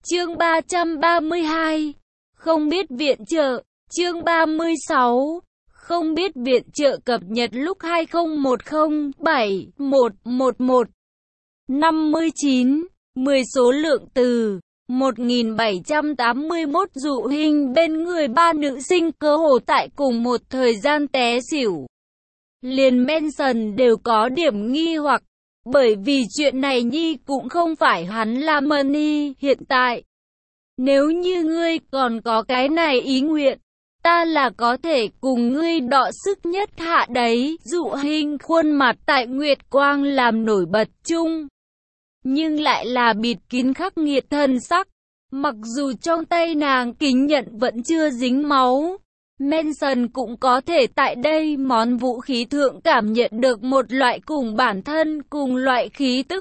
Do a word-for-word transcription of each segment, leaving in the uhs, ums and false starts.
Chương ba trăm ba mươi hai. Không biết viện trợ. Chương ba mươi sáu. Không biết viện trợ cập nhật lúc hai không một không bảy một một một. năm mươi chín. mười số lượng từ. một nghìn bảy trăm tám mươi mốt dụ hình bên người ba nữ sinh cơ hồ tại cùng một thời gian té xỉu. Liền Manson đều có điểm nghi hoặc. Bởi vì chuyện này nhi cũng không phải hắn làm money hiện tại. Nếu như ngươi còn có cái này ý nguyện, ta là có thể cùng ngươi đọ sức nhất hạ đấy. Dụ hình khuôn mặt tại Nguyệt Quang làm nổi bật chung, nhưng lại là bịt kín khắc nghiệt thân sắc. Mặc dù trong tay nàng kính nhận vẫn chưa dính máu, Manson cũng có thể tại đây món vũ khí thượng cảm nhận được một loại cùng bản thân cùng loại khí tức.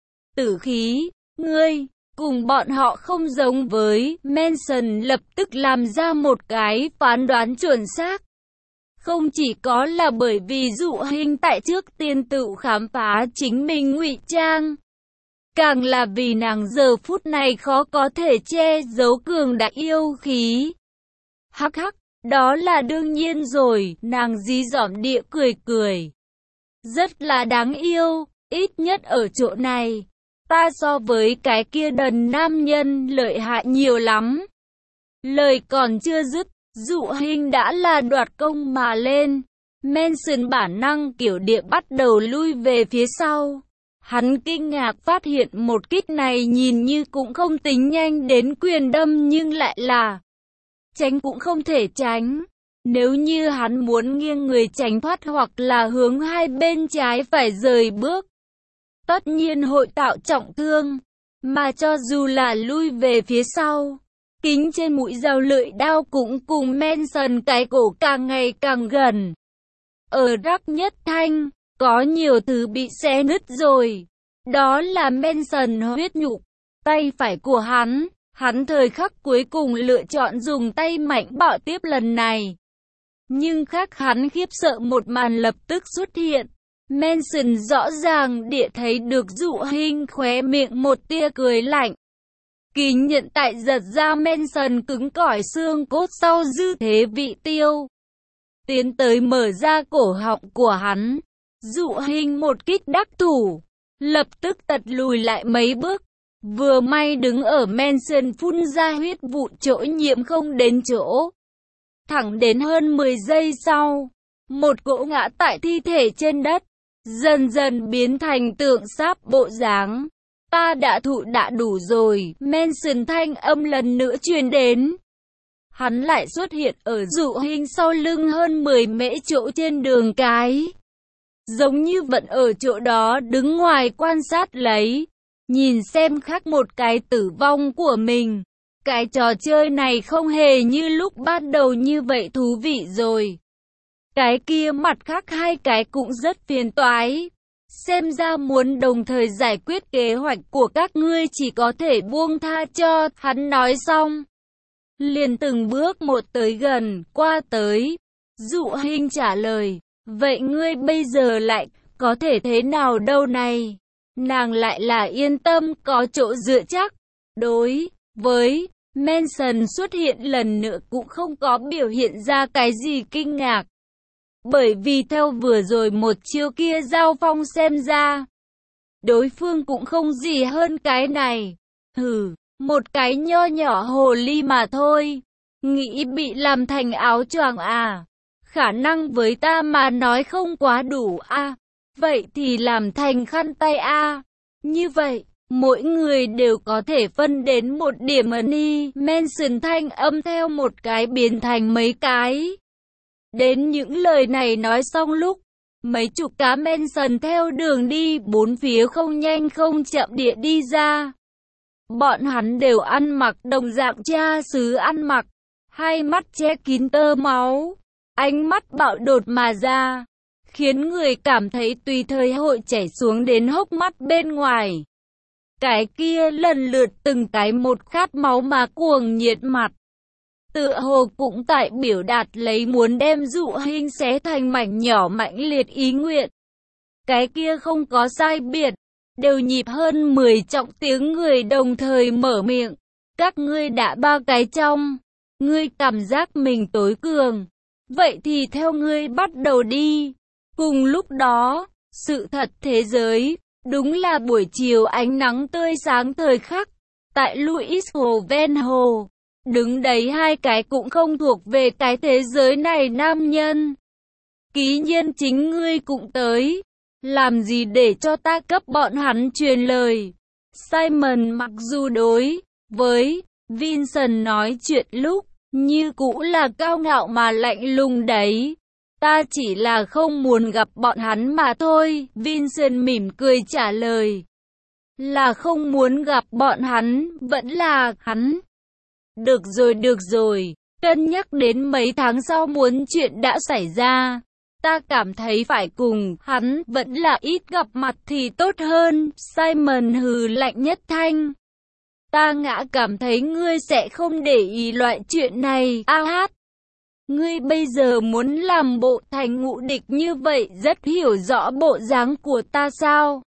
Tử khí, ngươi, cùng bọn họ không giống với. Manson lập tức làm ra một cái phán đoán chuẩn xác. Không chỉ có là bởi vì dụ hình tại trước tiên tự khám phá chính mình ngụy trang, càng là vì nàng giờ phút này khó có thể che giấu cường đại yêu khí. Hắc hắc, đó là đương nhiên rồi, nàng dí dỏm địa cười cười. Rất là đáng yêu, ít nhất ở chỗ này, ta so với cái kia đần nam nhân lợi hại nhiều lắm. Lời còn chưa dứt, dụ hình đã là đoạt công mà lên. Manson bản năng kiểu địa bắt đầu lui về phía sau. Hắn kinh ngạc phát hiện một kích này nhìn như cũng không tính nhanh đến quyền đâm nhưng lại là tránh cũng không thể tránh. Nếu như hắn muốn nghiêng người tránh thoát hoặc là hướng hai bên trái phải rời bước, tất nhiên hội tạo trọng thương. Mà cho dù là lui về phía sau, kính trên mũi dao lưỡi đao cũng cùng Manson cái cổ càng ngày càng gần. Ở rắc nhất thanh, có nhiều thứ bị xé nứt rồi. Đó là Manson huyết nhục. Tay phải của hắn, hắn thời khắc cuối cùng lựa chọn dùng tay mạnh bạo tiếp lần này. Nhưng khác hắn khiếp sợ một màn lập tức xuất hiện. Manson rõ ràng địa thấy được dụ hình khóe miệng một tia cười lạnh. Kính nhận tại giật ra Manson cứng cỏi xương cốt sau dư thế vị tiêu. Tiến tới mở ra cổ họng của hắn. Dụ hình một kích đắc thủ, lập tức tật lùi lại mấy bước. Vừa may đứng ở Manson phun ra huyết vụ chỗ nhiễm không đến chỗ. Thẳng đến hơn mười giây sau, một cỗ ngã tại thi thể trên đất, dần dần biến thành tượng sáp bộ dáng. Ta đã thụ đã đủ rồi, Manson thanh âm lần nữa truyền đến. Hắn lại xuất hiện ở dụ hình sau lưng hơn mười mễ chỗ trên đường cái. Giống như vẫn ở chỗ đó đứng ngoài quan sát lấy, nhìn xem khác một cái tử vong của mình. Cái trò chơi này không hề như lúc ban đầu như vậy thú vị rồi. Cái kia mặt khác hai cái cũng rất phiền toái. Xem ra muốn đồng thời giải quyết kế hoạch của các ngươi chỉ có thể buông tha cho. Hắn nói xong, liền từng bước một tới gần, qua tới. Dụ hình trả lời, vậy ngươi bây giờ lại có thể thế nào đâu này? Nàng lại là yên tâm có chỗ dựa chắc. Đối với Manson xuất hiện lần nữa cũng không có biểu hiện ra cái gì kinh ngạc. Bởi vì theo vừa rồi một chiêu kia giao phong xem ra, đối phương cũng không gì hơn cái này. Hừ, một cái nho nhỏ hồ ly mà thôi. Nghĩ bị làm thành áo choàng à? Khả năng với ta mà nói không quá đủ a. À? Vậy thì làm thành khăn tay a. À? Như vậy, mỗi người đều có thể phân đến một điểm money. Manson thanh âm theo một cái biến thành mấy cái. Đến những lời này nói xong lúc, mấy chục cá Manson theo đường đi bốn phía không nhanh không chậm địa đi ra. Bọn hắn đều ăn mặc đồng dạng cha xứ ăn mặc, hai mắt che kín tơ máu, ánh mắt bạo đột mà ra, khiến người cảm thấy tùy thời hội chảy xuống đến hốc mắt bên ngoài. Cái kia lần lượt từng cái một khát máu mà cuồng nhiệt mặt, tựa hồ cũng tại biểu đạt lấy muốn đem dụ hình xé thành mảnh nhỏ mãnh liệt ý nguyện. Cái kia không có sai biệt, đều nhịp hơn mười trọng tiếng người đồng thời mở miệng. các ngươi đã ba cái trong. Ngươi cảm giác mình tối cường. Vậy thì theo ngươi bắt đầu đi. Cùng lúc đó, sự thật thế giới, đúng là buổi chiều ánh nắng tươi sáng thời khắc. Tại Louis Hồ ven hồ, đứng đấy hai cái cũng không thuộc về cái thế giới này nam nhân. Ký nhiên chính ngươi cũng tới. Làm gì để cho ta cấp bọn hắn truyền lời. Simon mặc dù đối với Vincent nói chuyện lúc như cũ là cao ngạo mà lạnh lùng đấy. Ta chỉ là không muốn gặp bọn hắn mà thôi. Vincent mỉm cười trả lời. Là không muốn gặp bọn hắn, vẫn là hắn. Được rồi được rồi, cân nhắc đến mấy tháng sau muốn chuyện đã xảy ra. Ta cảm thấy phải cùng hắn vẫn là ít gặp mặt thì tốt hơn. Simon hừ lạnh nhất thanh. Ta ngã cảm thấy ngươi sẽ không để ý loại chuyện này. A hát. Ngươi bây giờ muốn làm bộ thành ngũ địch như vậy, rất hiểu rõ bộ dáng của ta sao?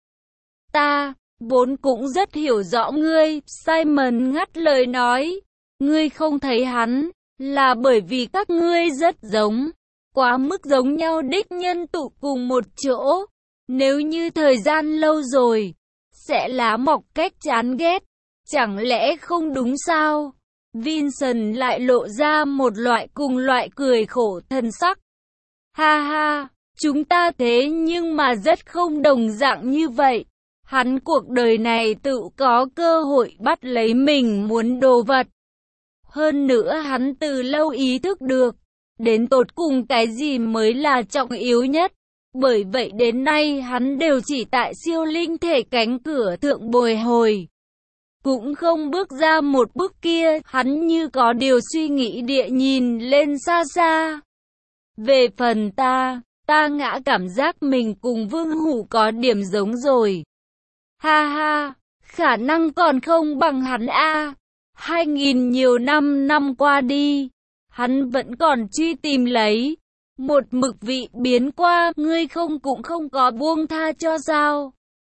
Ta vốn cũng rất hiểu rõ ngươi. Simon ngắt lời nói. Ngươi không thấy hắn là bởi vì các ngươi rất giống. Quá mức giống nhau đích nhân tụ cùng một chỗ. Nếu như thời gian lâu rồi, sẽ lá mọc cách chán ghét. Chẳng lẽ không đúng sao? Vincent lại lộ ra một loại cùng loại cười khổ thân sắc. Ha ha, chúng ta thế nhưng mà rất không đồng dạng như vậy. Hắn cuộc đời này tự có cơ hội bắt lấy mình muốn đồ vật. Hơn nữa hắn từ lâu ý thức được. Đến tột cùng cái gì mới là trọng yếu nhất. Bởi vậy đến nay hắn đều chỉ tại siêu linh thể cánh cửa thượng bồi hồi. Cũng không bước ra một bước kia. Hắn như có điều suy nghĩ địa nhìn lên xa xa. Về phần ta, ta ngã cảm giác mình cùng Vương Hủ có điểm giống rồi. Ha ha, khả năng còn không bằng hắn a. Hai nghìn nhiều năm năm qua đi. Hắn vẫn còn truy tìm lấy. Một mực vị biến qua, ngươi không cũng không có buông tha cho sao?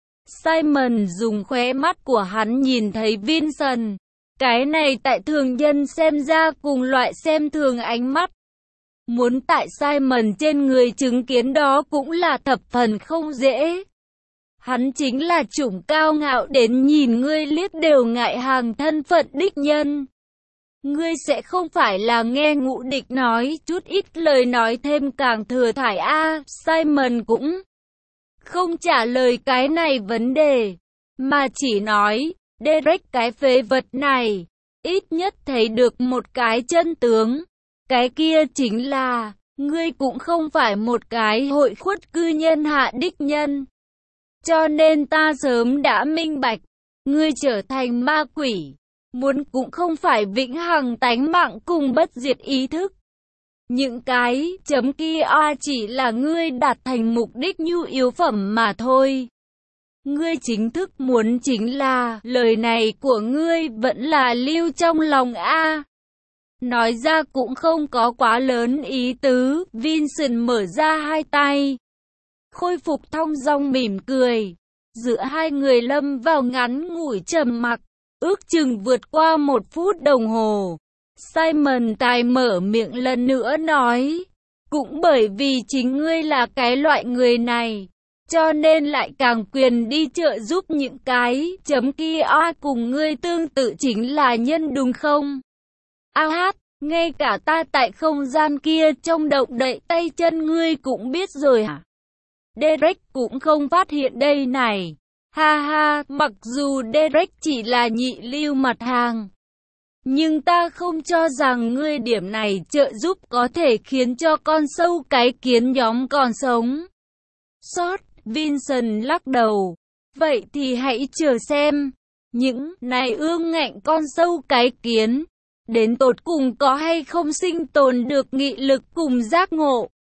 Simon dùng khóe mắt của hắn nhìn thấy Vincent. Cái này tại thường nhân xem ra cùng loại xem thường ánh mắt. Muốn tại Simon trên người chứng kiến đó cũng là thập phần không dễ. Hắn chính là chủng cao ngạo đến nhìn ngươi liếc đều ngại hàng thân phận đích nhân. Ngươi sẽ không phải là nghe ngũ địch nói chút ít lời nói thêm càng thừa thải a. À, Simon cũng không trả lời cái này vấn đề, mà chỉ nói, Derek cái phế vật này, ít nhất thấy được một cái chân tướng. Cái kia chính là, ngươi cũng không phải một cái hội khuất cư nhân hạ đích nhân. Cho nên ta sớm đã minh bạch, ngươi trở thành ma quỷ. Muốn cũng không phải vĩnh hằng tánh mạng cùng bất diệt ý thức. Những cái chấm kia chỉ là ngươi đạt thành mục đích nhu yếu phẩm mà thôi. Ngươi chính thức muốn chính là lời này của ngươi vẫn là lưu trong lòng a. Nói ra cũng không có quá lớn ý tứ. Vincent mở ra hai tay, khôi phục thong dong mỉm cười. Giữa hai người lâm vào ngắn ngủi trầm mặc. Ước chừng vượt qua một phút đồng hồ. Simon tài mở miệng lần nữa nói. Cũng bởi vì chính ngươi là cái loại người này, cho nên lại càng quyền đi trợ giúp những cái chấm kia cùng ngươi tương tự chính là nhân đúng không? A hát, ngay cả ta tại không gian kia trong động đậy tay chân ngươi cũng biết rồi hả? Derek cũng không phát hiện đây này. Ha ha, mặc dù Derek chỉ là nhị lưu mặt hàng, nhưng ta không cho rằng ngươi điểm này trợ giúp có thể khiến cho con sâu cái kiến nhóm còn sống sót. Vincent lắc đầu. Vậy thì hãy chờ xem, những này ương ngạnh con sâu cái kiến, đến tột cùng có hay không sinh tồn được nghị lực cùng giác ngộ.